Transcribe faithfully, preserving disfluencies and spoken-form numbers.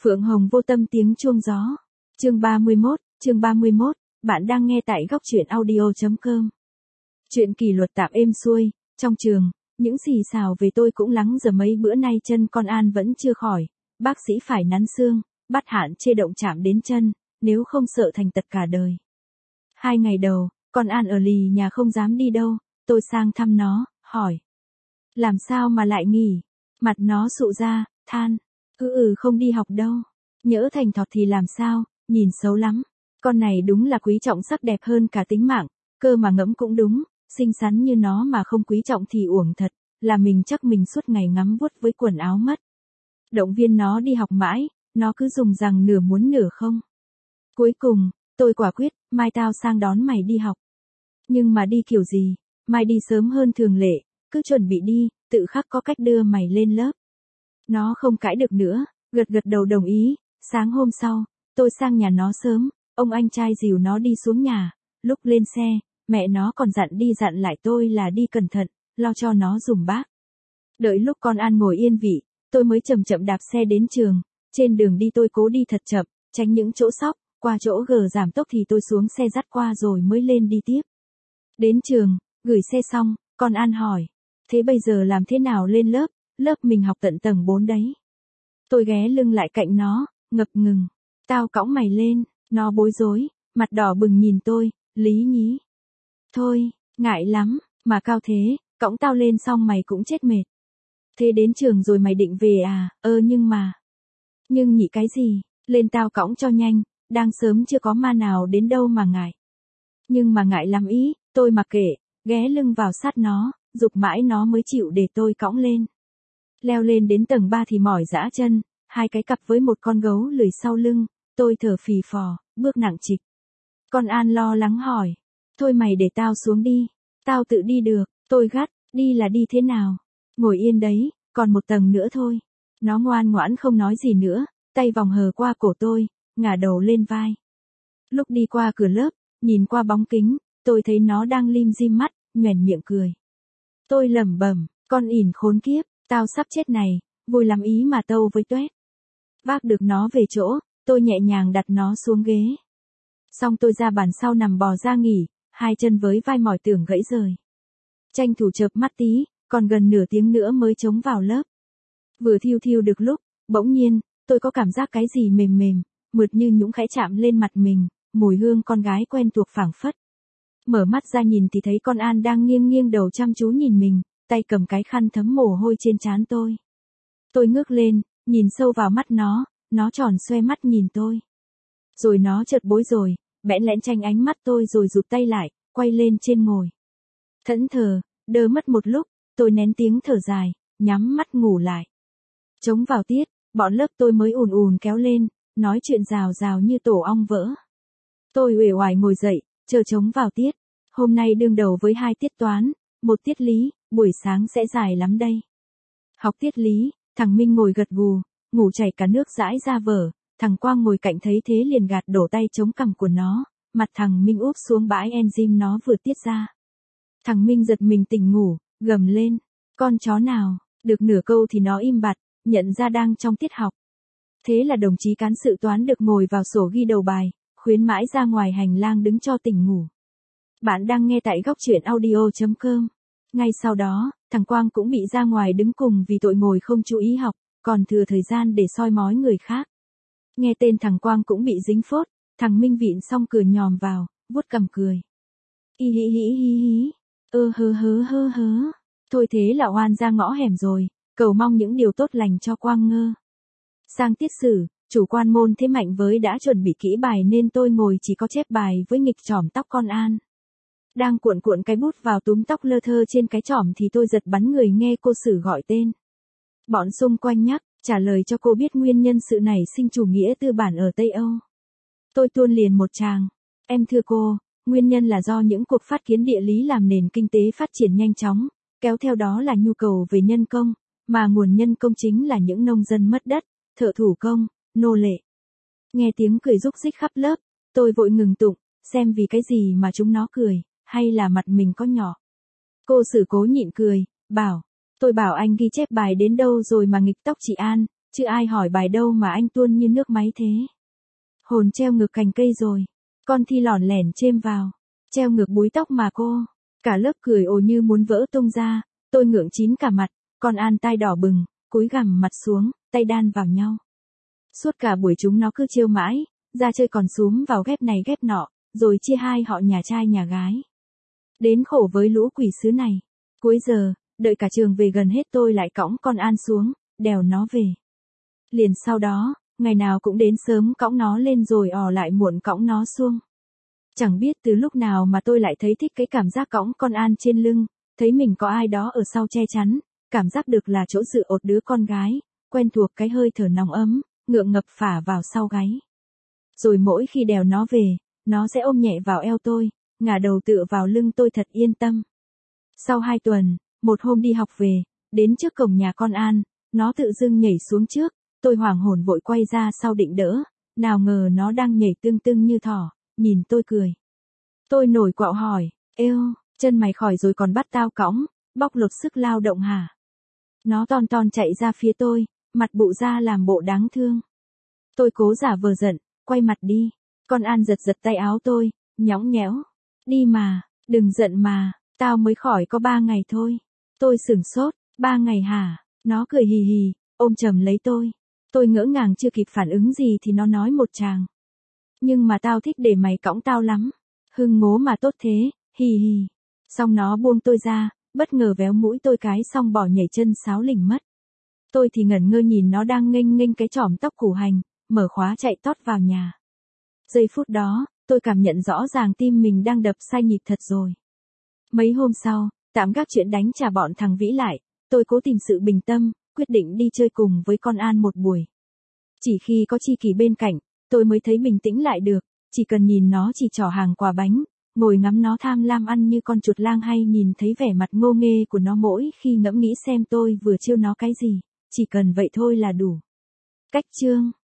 Phượng Hồng Vô Tâm tiếng chuông gió. Chương ba mươi mốt, chương ba mươi mốt, bạn đang nghe tại góc truyện audio chấm com. Chuyện kỷ luật tạm êm xuôi, trong trường, những xì xào về tôi cũng lắng giờ mấy bữa nay chân con An vẫn chưa khỏi, bác sĩ phải nắn xương, bắt hạn chê động chạm đến chân, nếu không sợ thành tật cả đời. Hai ngày đầu, con An ở lì nhà không dám đi đâu, tôi sang thăm nó, hỏi. Làm sao mà lại nghỉ? Mặt nó sụ ra, than. Ừ ừ không đi học đâu. Nhỡ thành thọt thì làm sao, nhìn xấu lắm. Con này đúng là quý trọng sắc đẹp hơn cả tính mạng, cơ mà ngẫm cũng đúng, xinh xắn như nó mà không quý trọng thì uổng thật, là mình chắc mình suốt ngày ngắm vuốt với quần áo mất. Động viên nó đi học mãi, nó cứ dùng rằng nửa muốn nửa không. Cuối cùng, tôi quả quyết, mai tao sang đón mày đi học. Nhưng mà đi kiểu gì, mai đi sớm hơn thường lệ, cứ chuẩn bị đi, tự khắc có cách đưa mày lên lớp. Nó không cãi được nữa, gật gật đầu đồng ý. Sáng hôm sau, tôi sang nhà nó sớm, ông anh trai dìu nó đi xuống nhà, lúc lên xe, mẹ nó còn dặn đi dặn lại tôi là đi cẩn thận, lo cho nó dùm bác. Đợi lúc con An ngồi yên vị, tôi mới chậm chậm đạp xe đến trường, trên đường đi tôi cố đi thật chậm, tránh những chỗ sóc, qua chỗ gờ giảm tốc thì tôi xuống xe dắt qua rồi mới lên đi tiếp. Đến trường, gửi xe xong, con An hỏi, thế bây giờ làm thế nào lên lớp, lớp mình học tận tầng bốn đấy. Tôi ghé lưng lại cạnh nó, ngập ngừng, tao cõng mày lên, nó bối rối, mặt đỏ bừng nhìn tôi, lý nhí. Thôi, ngại lắm, mà cao thế, cõng tao lên xong mày cũng chết mệt. Thế đến trường rồi mày định về à, ơ nhưng mà. Nhưng nhỉ cái gì, lên tao cõng cho nhanh, đang sớm chưa có ma nào đến đâu mà ngại. Nhưng mà ngại lắm ý, tôi mặc kệ, ghé lưng vào sát nó, giục mãi nó mới chịu để tôi cõng lên. Leo lên đến tầng ba thì mỏi dã chân, hai cái cặp với một con gấu lười sau lưng, tôi thở phì phò, bước nặng trịch. Con An lo lắng hỏi, thôi mày để tao xuống đi, tao tự đi được, tôi gắt, đi là đi thế nào, ngồi yên đấy, còn một tầng nữa thôi. Nó ngoan ngoãn không nói gì nữa, tay vòng hờ qua cổ tôi, ngả đầu lên vai. Lúc đi qua cửa lớp, nhìn qua bóng kính, tôi thấy nó đang lim dim mắt, nhoẻn miệng cười. Tôi lẩm bẩm, con ỉn khốn kiếp. Tao sắp chết này, vui lắm ý mà tâu với tuét. Vác được nó về chỗ, tôi nhẹ nhàng đặt nó xuống ghế. Xong tôi ra bàn sau nằm bò ra nghỉ, hai chân với vai mỏi tưởng gãy rời. Tranh thủ chợp mắt tí, còn gần nửa tiếng nữa mới trống vào lớp. Vừa thiêu thiêu được lúc, bỗng nhiên, tôi có cảm giác cái gì mềm mềm, mượt như nhũng khẽ chạm lên mặt mình, mùi hương con gái quen thuộc phảng phất. Mở mắt ra nhìn thì thấy con An đang nghiêng nghiêng đầu chăm chú nhìn mình. Tay cầm cái khăn thấm mồ hôi trên trán tôi. Tôi ngước lên, nhìn sâu vào mắt nó, nó tròn xoe mắt nhìn tôi. Rồi nó chợt bối rồi, bẽn lẽn tranh ánh mắt tôi rồi rụt tay lại, quay lên trên ngồi. Thẫn thờ, đơ mất một lúc, tôi nén tiếng thở dài, nhắm mắt ngủ lại. Trống vào tiết, bọn lớp tôi mới ùn ùn kéo lên, nói chuyện rào rào như tổ ong vỡ. Tôi uể oải ngồi dậy, chờ trống vào tiết. Hôm nay đương đầu với hai tiết toán, một tiết lý. Buổi sáng sẽ dài lắm đây. Học tiết lý, thằng Minh ngồi gật gù, ngủ chảy cả nước dãi ra vở, thằng Quang ngồi cạnh thấy thế liền gạt đổ tay chống cằm của nó, mặt thằng Minh úp xuống bãi enzyme nó vừa tiết ra. Thằng Minh giật mình tỉnh ngủ, gầm lên, con chó nào, được nửa câu thì nó im bặt, nhận ra đang trong tiết học. Thế là đồng chí cán sự toán được ngồi vào sổ ghi đầu bài, khuyến mãi ra ngoài hành lang đứng cho tỉnh ngủ. Bạn đang nghe tại góc truyện audio chấm com. Ngay sau đó, thằng Quang cũng bị ra ngoài đứng cùng vì tội ngồi không chú ý học, còn thừa thời gian để soi mói người khác. Nghe tên thằng Quang cũng bị dính phốt, thằng Minh vịn xong cười nhòm vào, vuốt cằm cười. Y hí hí hí hí, ơ hơ hớ hơ hớ, thôi thế là oan ra ngõ hẻm rồi, cầu mong những điều tốt lành cho Quang ngơ. Sang tiết sử, chủ quan môn thế Mạnh với đã chuẩn bị kỹ bài nên tôi ngồi chỉ có chép bài với nghịch chỏm tóc con An. Đang cuộn cuộn cái bút vào túm tóc lơ thơ trên cái chỏm thì tôi giật bắn người nghe cô Sử gọi tên. Bọn xung quanh nhắc, trả lời cho cô biết nguyên nhân sự nảy sinh chủ nghĩa tư bản ở Tây Âu. Tôi tuôn liền một tràng. Em thưa cô, nguyên nhân là do những cuộc phát kiến địa lý làm nền kinh tế phát triển nhanh chóng, kéo theo đó là nhu cầu về nhân công, mà nguồn nhân công chính là những nông dân mất đất, thợ thủ công, nô lệ. Nghe tiếng cười rúc rích khắp lớp, tôi vội ngừng tụng, xem vì cái gì mà chúng nó cười. Hay là mặt mình có nhỏ. Cô Sử cố nhịn cười, bảo, tôi bảo anh ghi chép bài đến đâu rồi mà nghịch tóc chị An, chứ ai hỏi bài đâu mà anh tuôn như nước máy thế. Hồn treo ngược cành cây rồi, con thi lỏn lẻn chêm vào, treo ngược búi tóc mà cô. Cả lớp cười ồ như muốn vỡ tung ra, tôi ngượng chín cả mặt, con An tai đỏ bừng, cúi gằm mặt xuống, tay đan vào nhau. Suốt cả buổi chúng nó cứ trêu mãi, ra chơi còn xúm vào ghép này ghép nọ, rồi chia hai họ nhà trai nhà gái. Đến khổ với lũ quỷ sứ này. Cuối giờ, đợi cả trường về gần hết tôi lại cõng con An xuống, đèo nó về. Liền sau đó, ngày nào cũng đến sớm cõng nó lên rồi ò lại muộn cõng nó xuống. Chẳng biết từ lúc nào mà tôi lại thấy thích cái cảm giác cõng con An trên lưng, thấy mình có ai đó ở sau che chắn, cảm giác được là chỗ dựa ột đứa con gái, quen thuộc cái hơi thở nóng ấm, ngượng ngập phả vào sau gáy. Rồi mỗi khi đèo nó về, nó sẽ ôm nhẹ vào eo tôi, ngả đầu tựa vào lưng tôi thật yên tâm. Sau hai tuần, một hôm đi học về, đến trước cổng nhà con An, nó tự dưng nhảy xuống trước, tôi hoảng hồn vội quay ra sau định đỡ, nào ngờ nó đang nhảy tưng tưng như thỏ, nhìn tôi cười. Tôi nổi quạo hỏi, êu, chân mày khỏi rồi còn bắt tao cõng, bóc lột sức lao động hả? Nó ton ton chạy ra phía tôi, mặt bụ ra làm bộ đáng thương. Tôi cố giả vờ giận, quay mặt đi, con An giật giật tay áo tôi, nhõng nhẽo. Đi mà, đừng giận mà, tao mới khỏi có ba ngày thôi. Tôi sửng sốt, ba ngày hả? Nó cười hì hì, ôm chầm lấy tôi. Tôi ngỡ ngàng chưa kịp phản ứng gì thì nó nói một tràng. Nhưng mà tao thích để mày cõng tao lắm. Hưng ngố mà tốt thế, hì hì. Xong nó buông tôi ra, bất ngờ véo mũi tôi cái xong bỏ nhảy chân sáo lỉnh mất. Tôi thì ngẩn ngơ nhìn nó đang nghênh nghênh cái chỏm tóc củ hành, mở khóa chạy tót vào nhà. Giây phút đó, tôi cảm nhận rõ ràng tim mình đang đập sai nhịp thật rồi. Mấy hôm sau, tạm gác chuyện đánh trả bọn thằng Vĩ lại, tôi cố tìm sự bình tâm, quyết định đi chơi cùng với con An một buổi. Chỉ khi có Chi Kỳ bên cạnh, tôi mới thấy bình tĩnh lại được, chỉ cần nhìn nó chỉ trỏ hàng quả bánh, ngồi ngắm nó tham lam ăn như con chuột lang hay nhìn thấy vẻ mặt ngô nghê của nó mỗi khi ngẫm nghĩ xem tôi vừa trêu nó cái gì, chỉ cần vậy thôi là đủ. Cách chương